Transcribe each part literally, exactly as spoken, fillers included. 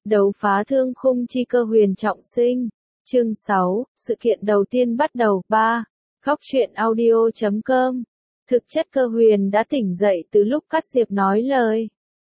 Đấu phá thương khung chi cơ huyền trọng sinh. Chương sáu, sự kiện đầu tiên bắt đầu. ba. Góc truyện audio chấm com. Thực chất cơ huyền đã tỉnh dậy từ lúc Cát Diệp nói lời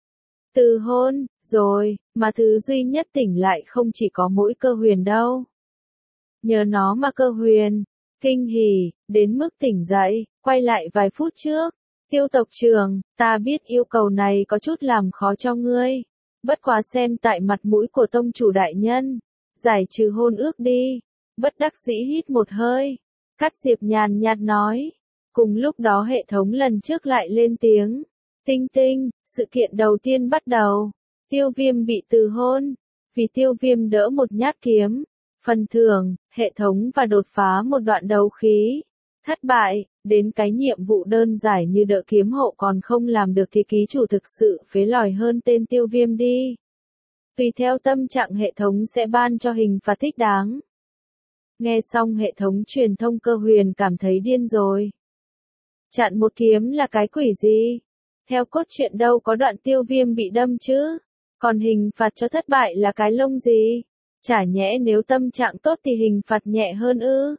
từ hôn, rồi, mà thứ duy nhất tỉnh lại không chỉ có mỗi cơ huyền đâu. Nhờ nó mà cơ huyền, kinh hỉ, đến mức tỉnh dậy, quay lại vài phút trước. Tiêu tộc trưởng, ta biết yêu cầu này có chút làm khó cho ngươi. Bất quá xem tại mặt mũi của tông chủ đại nhân, giải trừ hôn ước đi. Bất đắc dĩ hít một hơi. Cát Diệp nhàn nhạt nói. Cùng lúc đó hệ thống lần trước lại lên tiếng. Tinh tinh, sự kiện đầu tiên bắt đầu. Tiêu Viêm bị từ hôn. Vì Tiêu Viêm đỡ một nhát kiếm. Phần thưởng, hệ thống và đột phá một đoạn đấu khí. Thất bại, đến cái nhiệm vụ đơn giản như đỡ kiếm hộ còn không làm được thì ký chủ thực sự phế lòi hơn tên Tiêu Viêm đi. Tùy theo tâm trạng hệ thống sẽ ban cho hình phạt thích đáng. Nghe xong hệ thống truyền thông cơ huyền cảm thấy điên rồi. Chặn một kiếm là cái quỷ gì? Theo cốt truyện đâu có đoạn Tiêu Viêm bị đâm chứ? Còn hình phạt cho thất bại là cái lông gì? Chả nhẽ nếu tâm trạng tốt thì hình phạt nhẹ hơn ư?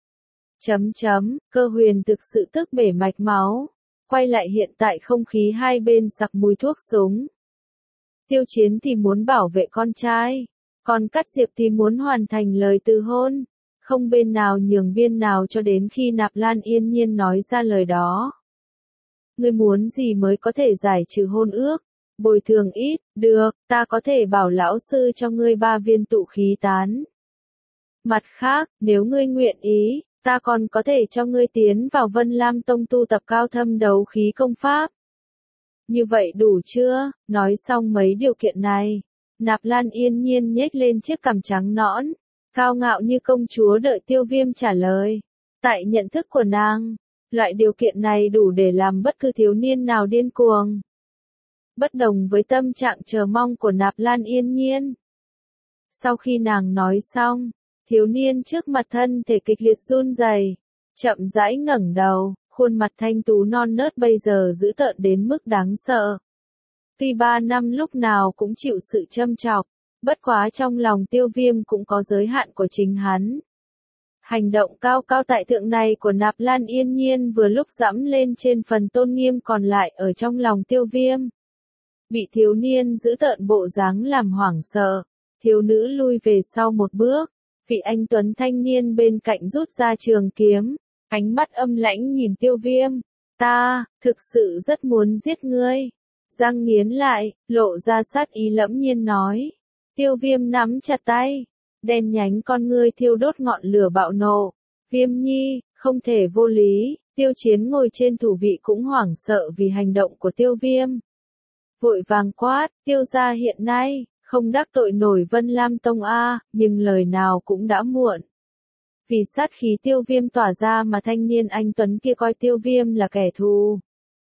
Chấm chấm, cơ huyền thực sự tức bể mạch máu. Quay lại hiện tại không khí hai bên sặc mùi thuốc súng. Tiêu Chiến thì muốn bảo vệ con trai. Còn Cát Diệp thì muốn hoàn thành lời từ hôn. Không bên nào nhường biên nào cho đến khi Nạp Lan yên nhiên nói ra lời đó. Ngươi muốn gì mới có thể giải trừ hôn ước? Bồi thường ít, được, ta có thể bảo lão sư cho ngươi ba viên tụ khí tán. Mặt khác, nếu ngươi nguyện ý, ta còn có thể cho ngươi tiến vào Vân Lam Tông tu tập cao thâm đấu khí công pháp. Như vậy đủ chưa? Nói xong mấy điều kiện này. Nạp Lan yên nhiên nhếch lên chiếc cằm trắng nõn. Cao ngạo như công chúa đợi Tiêu Viêm trả lời. Tại nhận thức của nàng, loại điều kiện này đủ để làm bất cứ thiếu niên nào điên cuồng. Bất đồng với tâm trạng chờ mong của Nạp Lan yên nhiên. Sau khi nàng nói xong, thiếu niên trước mặt thân thể kịch liệt run rẩy, chậm rãi ngẩng đầu, khuôn mặt thanh tú non nớt bây giờ dữ tợn đến mức đáng sợ. Tuy ba năm lúc nào cũng chịu sự châm chọc, bất quá trong lòng Tiêu Viêm cũng có giới hạn của chính hắn. Hành động cao cao tại thượng này của Nạp Lan yên nhiên vừa lúc dẫm lên trên phần tôn nghiêm còn lại ở trong lòng Tiêu Viêm. Bị thiếu niên giữ tợn bộ dáng làm hoảng sợ, thiếu nữ lui về sau một bước, vị anh tuấn thanh niên bên cạnh rút ra trường kiếm, ánh mắt âm lãnh nhìn Tiêu Viêm. Ta, thực sự rất muốn giết ngươi. Răng nghiến lại, lộ ra sát ý lẫm nhiên nói. Tiêu Viêm nắm chặt tay, đen nhánh con ngươi thiêu đốt ngọn lửa bạo nộ. Viêm nhi, không thể vô lý. Tiêu Chiến ngồi trên thủ vị cũng hoảng sợ vì hành động của Tiêu Viêm. Vội vàng quát, Tiêu gia hiện nay, không đắc tội nổi Vân Lam Tông A, nhưng lời nào cũng đã muộn. Vì sát khí Tiêu Viêm tỏa ra mà thanh niên anh tuấn kia coi Tiêu Viêm là kẻ thù.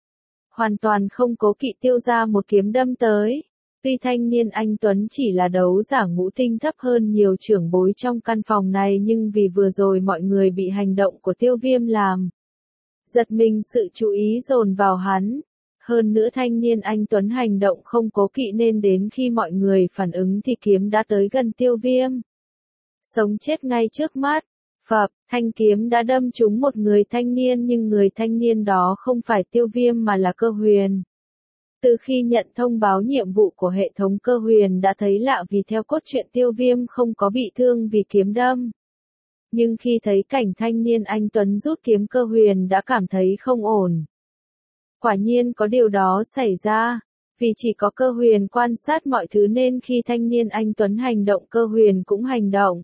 Hoàn toàn không cố kỵ Tiêu gia một kiếm đâm tới. Tuy thanh niên anh tuấn chỉ là đấu giả ngũ tinh thấp hơn nhiều trưởng bối trong căn phòng này nhưng vì vừa rồi mọi người bị hành động của Tiêu Viêm làm giật mình, sự chú ý dồn vào hắn. Hơn nữa thanh niên anh tuấn hành động không cố kỵ nên đến khi mọi người phản ứng thì kiếm đã tới gần Tiêu Viêm. Sống chết ngay trước mắt. Phập, thanh kiếm đã đâm trúng một người thanh niên nhưng người thanh niên đó không phải Tiêu Viêm mà là Cơ Huyền. Từ khi nhận thông báo nhiệm vụ của hệ thống, Cơ Huyền đã thấy lạ vì theo cốt truyện Tiêu Viêm không có bị thương vì kiếm đâm. Nhưng khi thấy cảnh thanh niên anh tuấn rút kiếm, Cơ Huyền đã cảm thấy không ổn. Quả nhiên có điều đó xảy ra, vì chỉ có Cơ Huyền quan sát mọi thứ nên khi thanh niên anh tuấn hành động, Cơ Huyền cũng hành động.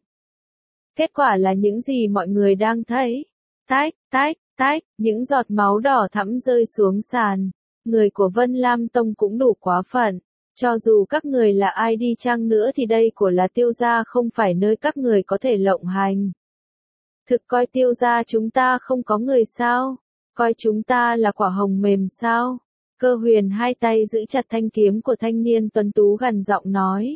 Kết quả là những gì mọi người đang thấy. Tách, tách, tách, những giọt máu đỏ thẫm rơi xuống sàn. Người của Vân Lam Tông cũng đủ quá phận. Cho dù các người là ai đi chăng nữa thì đây của là Tiêu gia không phải nơi các người có thể lộng hành. Thực coi Tiêu gia chúng ta không có người sao? Coi chúng ta là quả hồng mềm sao? Cơ Huyền hai tay giữ chặt thanh kiếm của thanh niên tuấn tú gằn giọng nói.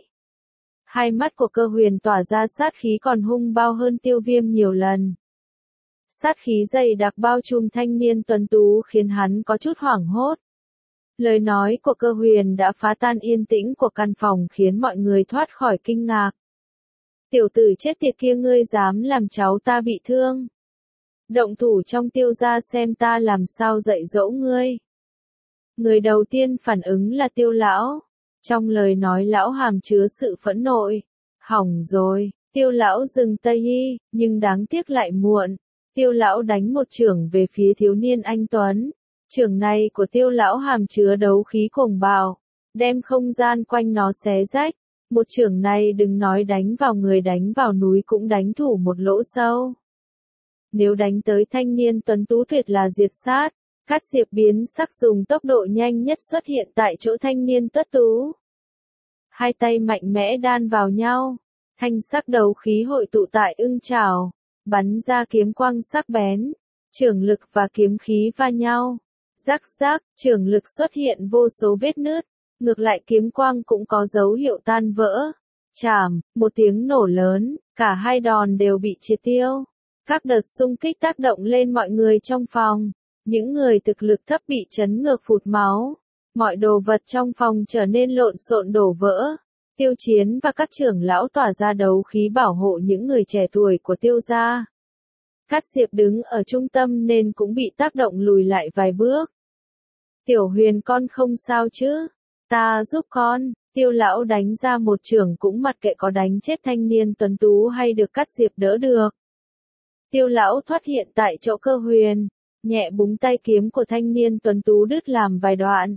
Hai mắt của Cơ Huyền tỏa ra sát khí còn hung bao hơn Tiêu Viêm nhiều lần. Sát khí dày đặc bao trùm thanh niên tuấn tú khiến hắn có chút hoảng hốt. Lời nói của Cơ Huyền đã phá tan yên tĩnh của căn phòng khiến mọi người thoát khỏi kinh ngạc. Tiểu tử chết tiệt kia, ngươi dám làm cháu ta bị thương. Động thủ trong Tiêu gia xem ta làm sao dạy dỗ ngươi. Người đầu tiên phản ứng là Tiêu lão. Trong lời nói lão hàm chứa sự phẫn nộ. Hỏng rồi, Tiêu lão dừng tay y, nhưng đáng tiếc lại muộn. Tiêu lão đánh một chưởng về phía thiếu niên anh tuấn. Chưởng này của Tiêu lão hàm chứa đấu khí cuồng bạo, đem không gian quanh nó xé rách. Một chưởng này đừng nói đánh vào người, đánh vào núi cũng đánh thủ một lỗ sâu. Nếu đánh tới thanh niên tuấn tú tuyệt là diệt sát. Cát Diệp biến sắc dùng tốc độ nhanh nhất xuất hiện tại chỗ thanh niên tuấn tú. Hai tay mạnh mẽ đan vào nhau, thanh sắc đấu khí hội tụ tại ưng chảo, bắn ra kiếm quang sắc bén, chưởng lực và kiếm khí va nhau. Rắc rắc, chưởng lực xuất hiện vô số vết nứt, ngược lại kiếm quang cũng có dấu hiệu tan vỡ. Chảm, một tiếng nổ lớn, cả hai đòn đều bị triệt tiêu. Các đợt xung kích tác động lên mọi người trong phòng. Những người thực lực thấp bị chấn ngược phụt máu. Mọi đồ vật trong phòng trở nên lộn xộn đổ vỡ. Tiêu Chiến và các trưởng lão tỏa ra đấu khí bảo hộ những người trẻ tuổi của Tiêu gia. Cát Diệp đứng ở trung tâm nên cũng bị tác động lùi lại vài bước. Tiểu Huyền, con không sao chứ? Ta giúp con. Tiêu lão đánh ra một chưởng cũng mặc kệ có đánh chết thanh niên tuấn tú hay được Cát Diệp đỡ được. Tiêu lão thoát hiện tại chỗ Cơ Huyền, nhẹ búng tay, kiếm của thanh niên tuấn tú đứt làm vài đoạn.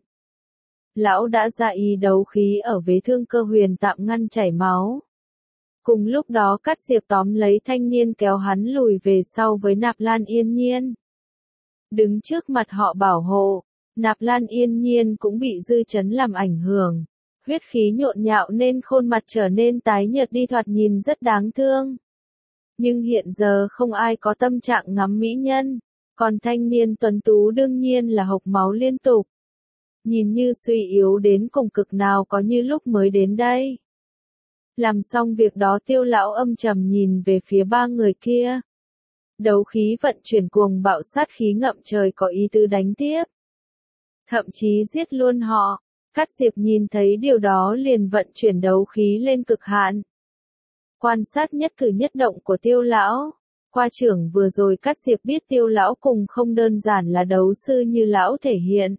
Lão đã ra ý đấu khí ở vết thương Cơ Huyền tạm ngăn chảy máu. Cùng lúc đó Cát Diệp tóm lấy thanh niên kéo hắn lùi về sau với Nạp Lan Yên Nhiên. Đứng trước mặt họ bảo hộ, Nạp Lan Yên Nhiên cũng bị dư chấn làm ảnh hưởng. Huyết khí nhộn nhạo nên khuôn mặt trở nên tái nhợt đi, thoạt nhìn rất đáng thương. Nhưng hiện giờ không ai có tâm trạng ngắm mỹ nhân, còn thanh niên tuấn tú đương nhiên là hộc máu liên tục. Nhìn như suy yếu đến cùng cực nào có như lúc mới đến đây. Làm xong việc đó Tiêu lão âm trầm nhìn về phía ba người kia. Đấu khí vận chuyển cuồng bạo, sát khí ngậm trời, có ý tứ đánh tiếp. Thậm chí giết luôn họ. Cát Diệp nhìn thấy điều đó liền vận chuyển đấu khí lên cực hạn. Quan sát nhất cử nhất động của Tiêu lão. Qua trưởng vừa rồi Cát Diệp biết Tiêu lão cùng không đơn giản là đấu sư như lão thể hiện.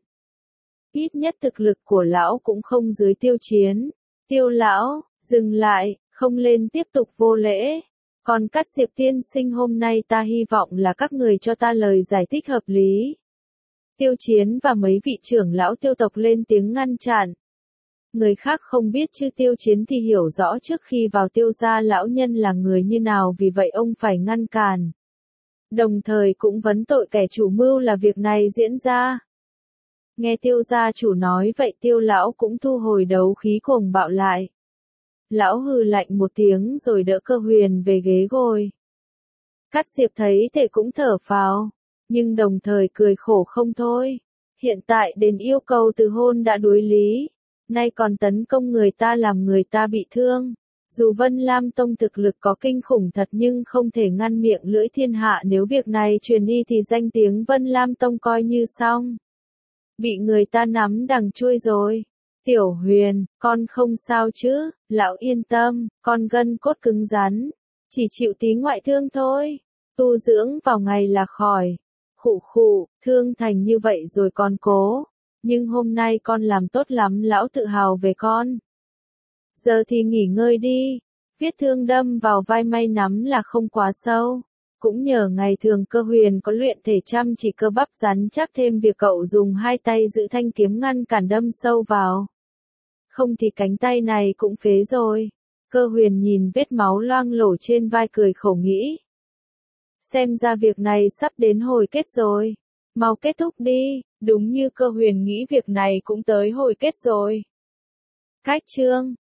Ít nhất thực lực của lão cũng không dưới Tiêu Chiến. Tiêu lão, dừng lại, không lên tiếp tục vô lễ. Còn Cát Diệp tiên sinh, hôm nay ta hy vọng là các người cho ta lời giải thích hợp lý. Tiêu Chiến và mấy vị trưởng lão Tiêu tộc lên tiếng ngăn chặn. Người khác không biết chứ Tiêu Chiến thì hiểu rõ trước khi vào Tiêu gia lão nhân là người như nào, vì vậy ông phải ngăn cản. Đồng thời cũng vấn tội kẻ chủ mưu là việc này diễn ra. Nghe Tiêu gia chủ nói vậy Tiêu lão cũng thu hồi đấu khí cuồng bạo lại. Lão hừ lạnh một tiếng rồi đỡ Cơ Huyền về ghế ngồi. Cát Diệp thấy thế cũng thở phào, nhưng đồng thời cười khổ không thôi. Hiện tại đến yêu cầu từ hôn đã đối lý, nay còn tấn công người ta làm người ta bị thương. Dù Vân Lam Tông thực lực có kinh khủng thật nhưng không thể ngăn miệng lưỡi thiên hạ, nếu việc này truyền đi thì danh tiếng Vân Lam Tông coi như xong. Bị người ta nắm đằng chui rồi. Tiểu Huyền, con không sao chứ? Lão yên tâm, con gân cốt cứng rắn, chỉ chịu tí ngoại thương thôi. Tu dưỡng vào ngày là khỏi. Khụ khụ, thương thành như vậy rồi con cố. Nhưng hôm nay con làm tốt lắm, lão tự hào về con. Giờ thì nghỉ ngơi đi. Vết thương đâm vào vai may nắm là không quá sâu. Cũng nhờ ngày thường Cơ Huyền có luyện thể chăm chỉ cơ bắp rắn chắc, thêm việc cậu dùng hai tay giữ thanh kiếm ngăn cản đâm sâu vào. Không thì cánh tay này cũng phế rồi. Cơ Huyền nhìn vết máu loang lổ trên vai cười khổ nghĩ. Xem ra việc này sắp đến hồi kết rồi. Mau kết thúc đi. Đúng như Cơ Huyền nghĩ, việc này cũng tới hồi kết rồi. Cách chương